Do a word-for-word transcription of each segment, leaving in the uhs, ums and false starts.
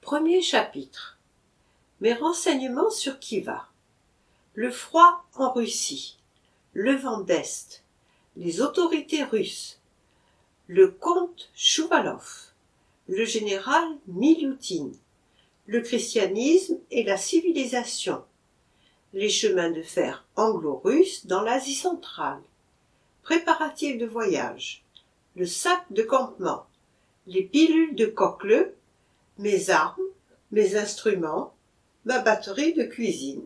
Premier chapitre. Mes renseignements sur Khiva. Le froid en Russie. Le vent d'Est. Les autorités russes. Le comte Chouvalov. Le général Milioutine. Le christianisme et la civilisation. Les chemins de fer anglo-russes dans l'Asie centrale. Préparatifs de voyage. Le sac de campement. Les pilules de Coqueleu. Mes armes, mes instruments, ma batterie de cuisine.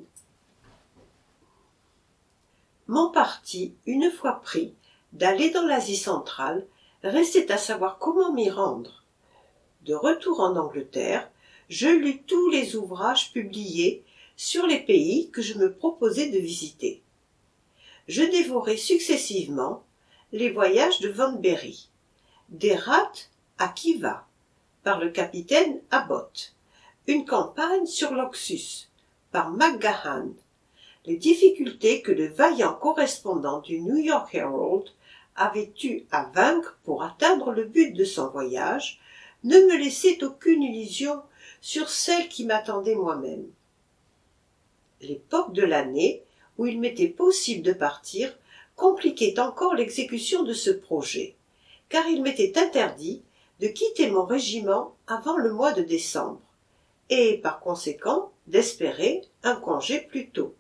Mon parti, une fois pris, d'aller dans l'Asie centrale, restait à savoir comment m'y rendre. De retour en Angleterre, je lus tous les ouvrages publiés sur les pays que je me proposais de visiter. Je dévorai successivement les voyages de Van Berry, des Rats à Khiva, par le capitaine Abbott, une campagne sur l'Oxus, par McGahan, les difficultés que le vaillant correspondant du New York Herald avait eu à vaincre pour atteindre le but de son voyage, ne me laissaient aucune illusion sur celle qui m'attendait moi-même. L'époque de l'année où il m'était possible de partir compliquait encore l'exécution de ce projet, car il m'était interdit de quitter mon régiment avant le mois de décembre, et par conséquent d'espérer un congé plus tôt.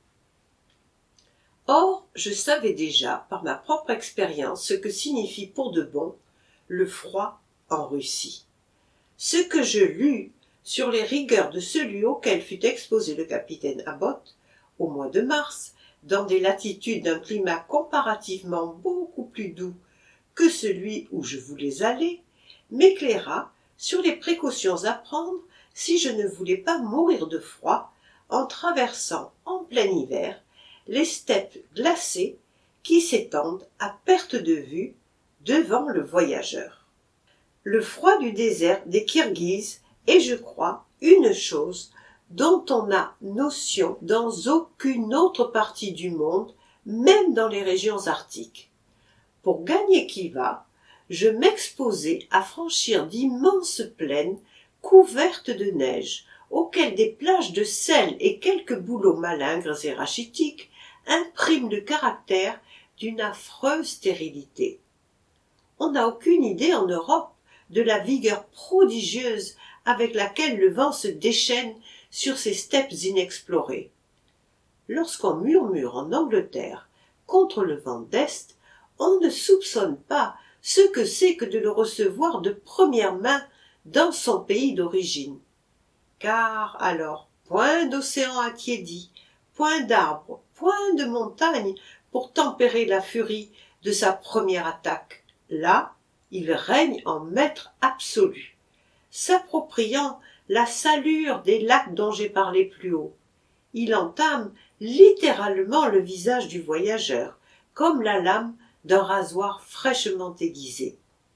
Or, je savais déjà, par ma propre expérience, ce que signifie pour de bon le froid en Russie. Ce que je lus sur les rigueurs de celui auquel fut exposé le capitaine Abbott, au mois de mars, dans des latitudes d'un climat comparativement beaucoup plus doux que celui où je voulais aller, m'éclaira sur les précautions à prendre si je ne voulais pas mourir de froid en traversant en plein hiver les steppes glacées qui s'étendent à perte de vue devant le voyageur. Le froid du désert des Kirghizes est, je crois, une chose dont on n'a notion dans aucune autre partie du monde, même dans les régions arctiques. Pour gagner Khiva, je m'exposai à franchir d'immenses plaines couvertes de neige, auxquelles des plages de sel et quelques bouleaux malingres et rachitiques impriment le caractère d'une affreuse stérilité. On n'a aucune idée en Europe de la vigueur prodigieuse avec laquelle le vent se déchaîne sur ces steppes inexplorées. Lorsqu'on murmure en Angleterre contre le vent d'Est, on ne soupçonne pas ce que c'est que de le recevoir de première main dans son pays d'origine. Car alors, point d'océan attiédi, point d'arbres, point de montagnes pour tempérer la furie de sa première attaque. Là, il règne en maître absolu, s'appropriant la salure des lacs dont j'ai parlé plus haut. Il entame littéralement le visage du voyageur, comme la lame d'un rasoir fraîchement aiguisé.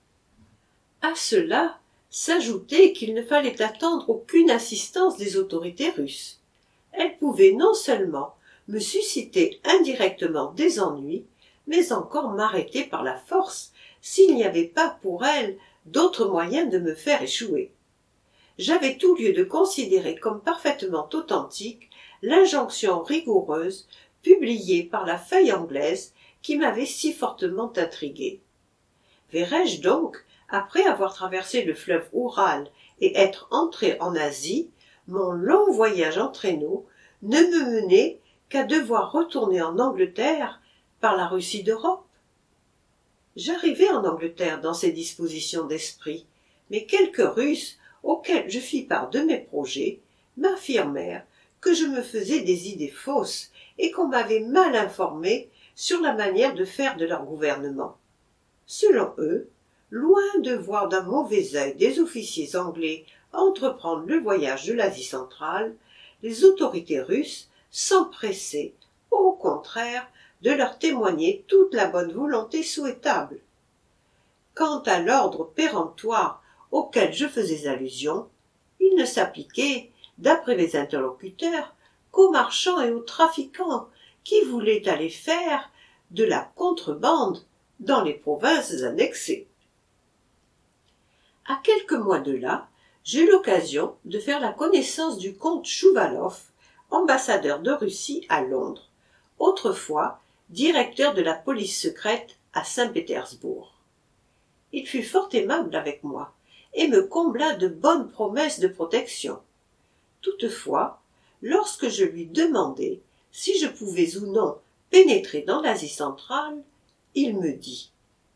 À cela s'ajoutait qu'il ne fallait attendre aucune assistance des autorités russes. Elles pouvaient non seulement me susciter indirectement des ennuis, mais encore m'arrêter par la force s'il n'y avait pas pour elles d'autres moyens de me faire échouer. J'avais tout lieu de considérer comme parfaitement authentique l'injonction rigoureuse publiée par la feuille anglaise qui m'avait si fortement intrigué. Verrais-je donc, après avoir traversé le fleuve Oural et être entré en Asie, mon long voyage en traîneau ne me menait qu'à devoir retourner en Angleterre par la Russie d'Europe? J'arrivai en Angleterre dans ces dispositions d'esprit, mais quelques Russes auxquels je fis part de mes projets m'affirmèrent que je me faisais des idées fausses et qu'on m'avait mal informé sur la manière de faire de leur gouvernement. Selon eux, loin de voir d'un mauvais œil des officiers anglais entreprendre le voyage de l'Asie centrale, les autorités russes s'empressaient, au contraire, de leur témoigner toute la bonne volonté souhaitable. Quant à l'ordre péremptoire auquel je faisais allusion, il ne s'appliquait, d'après les interlocuteurs, qu'aux marchands et aux trafiquants qui voulaient aller faire de la contrebande dans les provinces annexées. À quelques mois de là, j'eus l'occasion de faire la connaissance du comte Chouvalov, ambassadeur de Russie à Londres, autrefois directeur de la police secrète à Saint-Pétersbourg. Il fut fort aimable avec moi et me combla de bonnes promesses de protection. Toutefois, lorsque je lui demandai si je pouvais ou non pénétrer dans l'Asie centrale, il me dit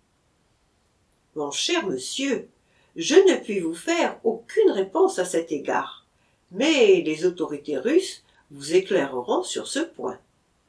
« Mon cher monsieur, je ne puis vous faire aucune réponse à cet égard, mais les autorités russes vous éclaireront sur ce point. »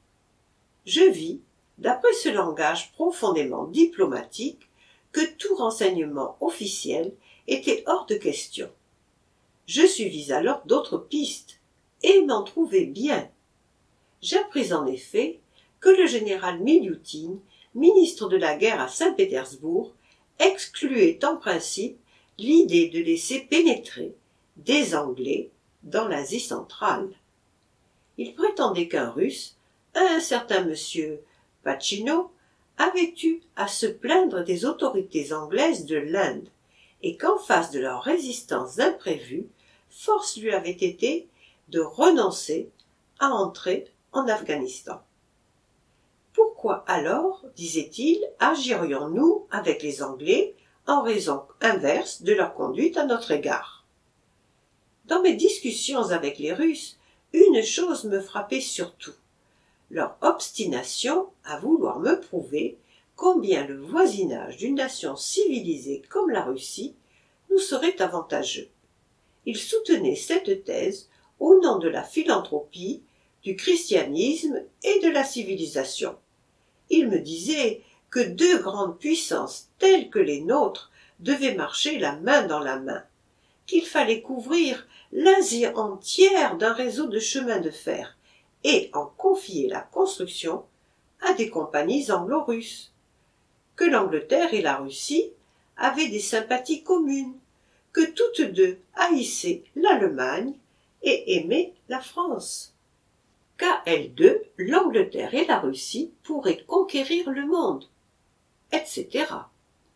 Je vis, d'après ce langage profondément diplomatique, que tout renseignement officiel était hors de question. Je suivis alors d'autres pistes, et m'en trouvai bien. J'appris en effet que le général Milioutine, ministre de la guerre à Saint-Pétersbourg, excluait en principe l'idée de laisser pénétrer des Anglais dans l'Asie centrale. Il prétendait qu'un Russe, un certain monsieur Pacino, avait eu à se plaindre des autorités anglaises de l'Inde, et qu'en face de leurs résistances imprévues, force lui avait été de renoncer à entrer en Afghanistan. Pourquoi alors, disait-il, agirions-nous avec les Anglais en raison inverse de leur conduite à notre égard? Dans mes discussions avec les Russes, une chose me frappait surtout, leur obstination à vouloir me prouver combien le voisinage d'une nation civilisée comme la Russie nous serait avantageux. Ils soutenaient cette thèse au nom de la philanthropie, du christianisme et de la civilisation. Ils me disaient que deux grandes puissances telles que les nôtres devaient marcher la main dans la main, qu'il fallait couvrir l'Asie entière d'un réseau de chemins de fer et en confier la construction à des compagnies anglo-russes, que l'Angleterre et la Russie avaient des sympathies communes, que toutes deux haïssaient l'Allemagne et aimaient la France, qu'à elles deux, l'Angleterre et la Russie pourraient conquérir le monde, et cetera.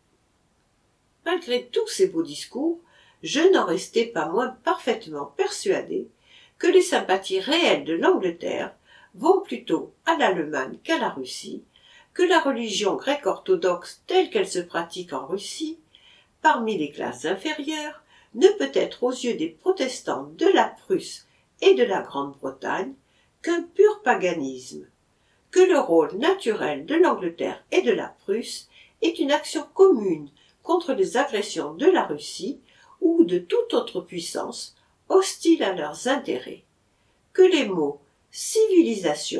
Malgré tous ces beaux discours, je n'en restais pas moins parfaitement persuadé que les sympathies réelles de l'Angleterre vont plutôt à l'Allemagne qu'à la Russie, que la religion grecque orthodoxe telle qu'elle se pratique en Russie, parmi les classes inférieures, ne peut être aux yeux des protestants de la Prusse et de la Grande-Bretagne qu'un pur paganisme, que le rôle naturel de l'Angleterre et de la Prusse est une action commune contre les agressions de la Russie ou de toute autre puissance hostile à leurs intérêts, que les mots « civilisation »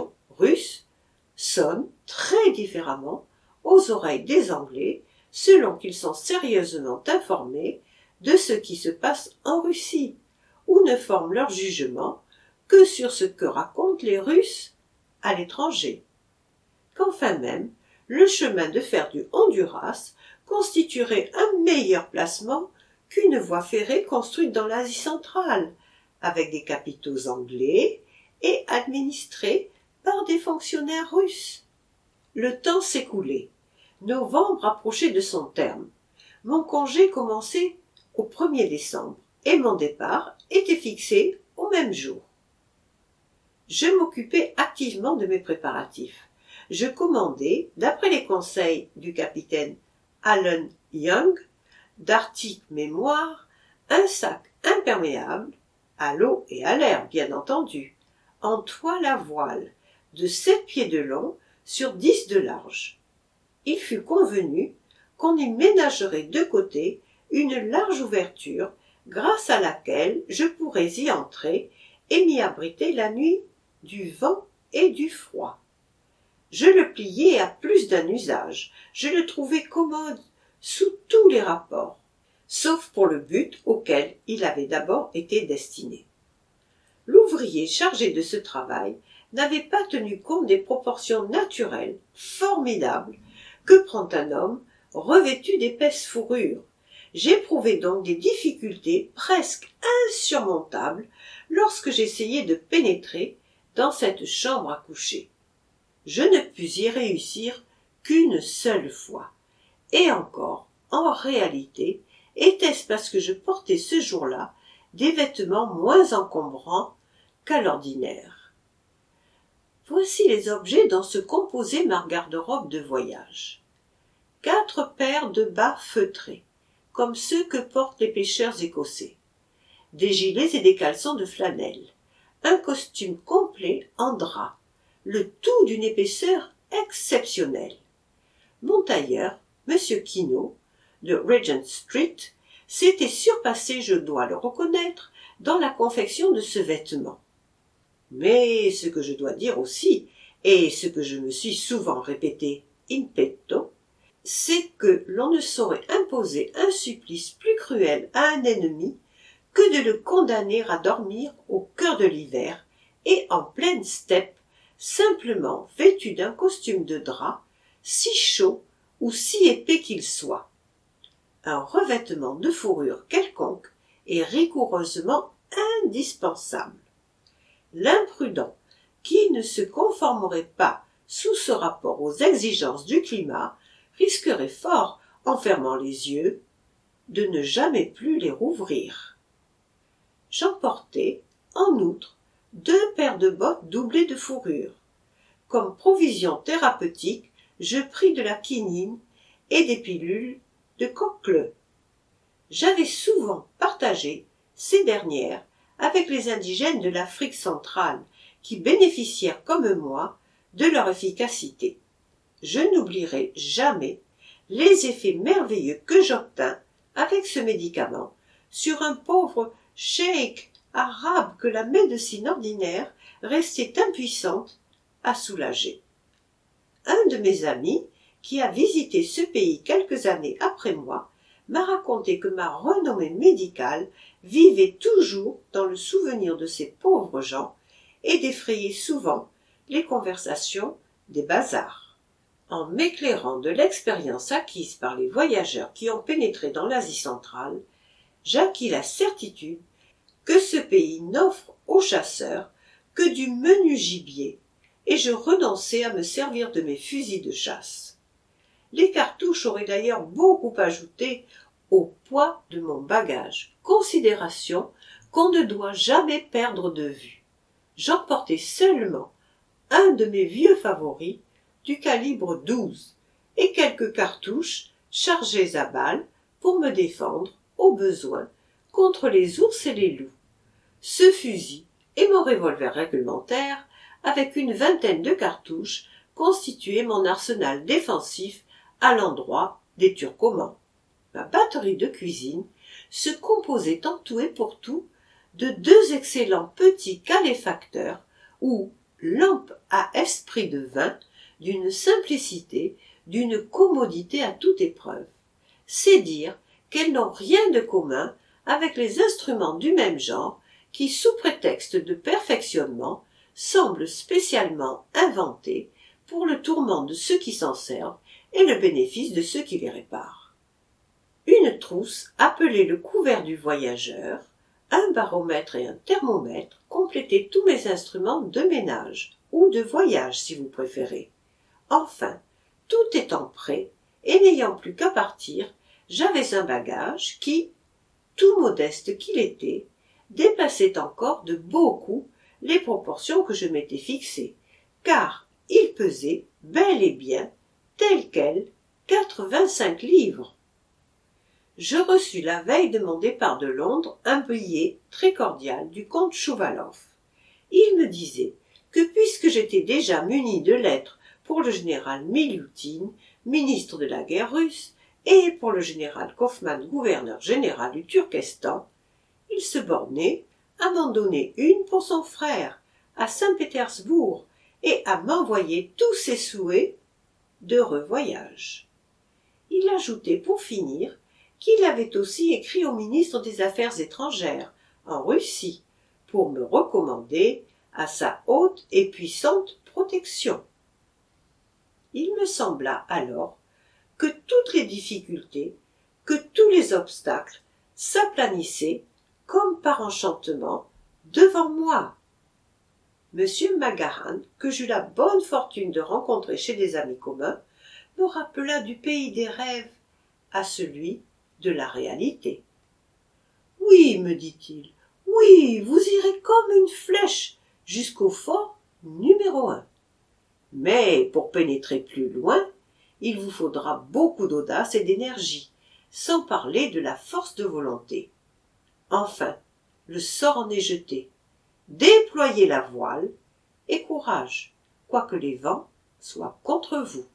russe sonnent très différemment aux oreilles des Anglais selon qu'ils sont sérieusement informés de ce qui se passe en Russie, ou ne forment leur jugement que sur ce que racontent les Russes à l'étranger. Qu'enfin même, le chemin de fer du Honduras constituerait un meilleur placement qu'une voie ferrée construite dans l'Asie centrale, avec des capitaux anglais et administrés par des fonctionnaires russes. Le temps s'écoulait. Novembre approchait de son terme. Mon congé commençait au premier décembre et mon départ était fixé au même jour. Je m'occupais activement de mes préparatifs. Je commandai, d'après les conseils du capitaine Allen Young, d'Arctic mémoire, un sac imperméable, à l'eau et à l'air bien entendu, en toile à voile, de sept pieds de long sur dix de large. Il fut convenu qu'on y ménagerait de côté une large ouverture grâce à laquelle je pourrais y entrer et m'y abriter la nuit du vent et du froid. Je le pliai à plus d'un usage, je le trouvai commode sous tous les rapports, sauf pour le but auquel il avait d'abord été destiné. L'ouvrier chargé de ce travail n'avait pas tenu compte des proportions naturelles, formidables, que prend un homme revêtu d'épaisses fourrures. J'éprouvai donc des difficultés presque insurmontables lorsque j'essayai de pénétrer dans cette chambre à coucher. Je ne pus y réussir qu'une seule fois, et encore, en réalité, était-ce parce que je portais ce jour-là des vêtements moins encombrants qu'à l'ordinaire. Voici les objets dont se composait ma garde-robe de voyage. Quatre paires de bas feutrés, comme ceux que portent les pêcheurs écossais, des gilets et des caleçons de flanelle, un costume complet en drap, le tout d'une épaisseur exceptionnelle. Mon tailleur, M. Quinault, de Regent Street, s'était surpassé, je dois le reconnaître, dans la confection de ce vêtement. Mais ce que je dois dire aussi, et ce que je me suis souvent répété in petto, c'est que l'on ne saurait imposer un supplice plus cruel à un ennemi que de le condamner à dormir au cœur de l'hiver et en pleine steppe, simplement vêtu d'un costume de drap, si chaud ou si épais qu'il soit. Un revêtement de fourrure quelconque est rigoureusement indispensable. L'imprudent qui ne se conformerait pas sous ce rapport aux exigences du climat risquerait fort, en fermant les yeux, de ne jamais plus les rouvrir. J'emportai, en outre, deux paires de bottes doublées de fourrure. Comme provision thérapeutique, je pris de la quinine et des pilules de coqueleu. J'avais souvent partagé ces dernières avec les indigènes de l'Afrique centrale, qui bénéficièrent comme moi de leur efficacité. Je n'oublierai jamais les effets merveilleux que j'obtins avec ce médicament sur un pauvre cheikh arabe que la médecine ordinaire restait impuissante à soulager. Un de mes amis, qui a visité ce pays quelques années après moi, m'a raconté que ma renommée médicale vivait toujours dans le souvenir de ces pauvres gens et défrayait souvent les conversations des bazars. En m'éclairant de l'expérience acquise par les voyageurs qui ont pénétré dans l'Asie centrale, j'acquis la certitude que ce pays n'offre aux chasseurs que du menu gibier, et je renonçai à me servir de mes fusils de chasse. Les cartouches auraient d'ailleurs beaucoup ajouté au poids de mon bagage, considération qu'on ne doit jamais perdre de vue. J'emportai seulement un de mes vieux favoris du calibre douze et quelques cartouches chargées à balles pour me défendre, au besoin, contre les ours et les loups. Ce fusil et mon revolver réglementaire, avec une vingtaine de cartouches, constituaient mon arsenal défensif à l'endroit des turcomans. Ma batterie de cuisine se composait en tout et pour tout de deux excellents petits caléfacteurs ou lampes à esprit de vin d'une simplicité, d'une commodité à toute épreuve. C'est dire qu'elles n'ont rien de commun avec les instruments du même genre qui, sous prétexte de perfectionnement, semblent spécialement inventés pour le tourment de ceux qui s'en servent et le bénéfice de ceux qui les réparent. Une trousse appelée le couvert du voyageur, un baromètre et un thermomètre complétaient tous mes instruments de ménage, ou de voyage si vous préférez. Enfin, tout étant prêt, et n'ayant plus qu'à partir, j'avais un bagage qui, tout modeste qu'il était, dépassait encore de beaucoup les proportions que je m'étais fixées, car il pesait bel et bien, tel quel, quatre-vingt-cinq livres. Je reçus la veille de mon départ de Londres un billet très cordial du comte Chouvaloff. Il me disait que puisque j'étais déjà muni de lettres pour le général Milioutine, ministre de la guerre russe, et pour le général Kaufmann, gouverneur général du Turkestan, il se bornait à m'en donner une pour son frère, à Saint-Pétersbourg, et à m'envoyer tous ses souhaits d'heureux voyage. Il ajoutait pour finir qu'il avait aussi écrit au ministre des Affaires étrangères, en Russie, pour me recommander à sa haute et puissante protection. Il me sembla alors que toutes les difficultés, que tous les obstacles s'aplanissaient comme par enchantement devant moi. Monsieur Magahan, que j'eus la bonne fortune de rencontrer chez des amis communs, me rappela du pays des rêves à celui de la réalité. « Oui, me dit-il, Oui, vous irez comme une flèche jusqu'au fort numéro un. Mais pour pénétrer plus loin, il vous faudra beaucoup d'audace et d'énergie, sans parler de la force de volonté. Enfin, le sort en est jeté. Déployez la voile et courage, quoique les vents soient contre vous.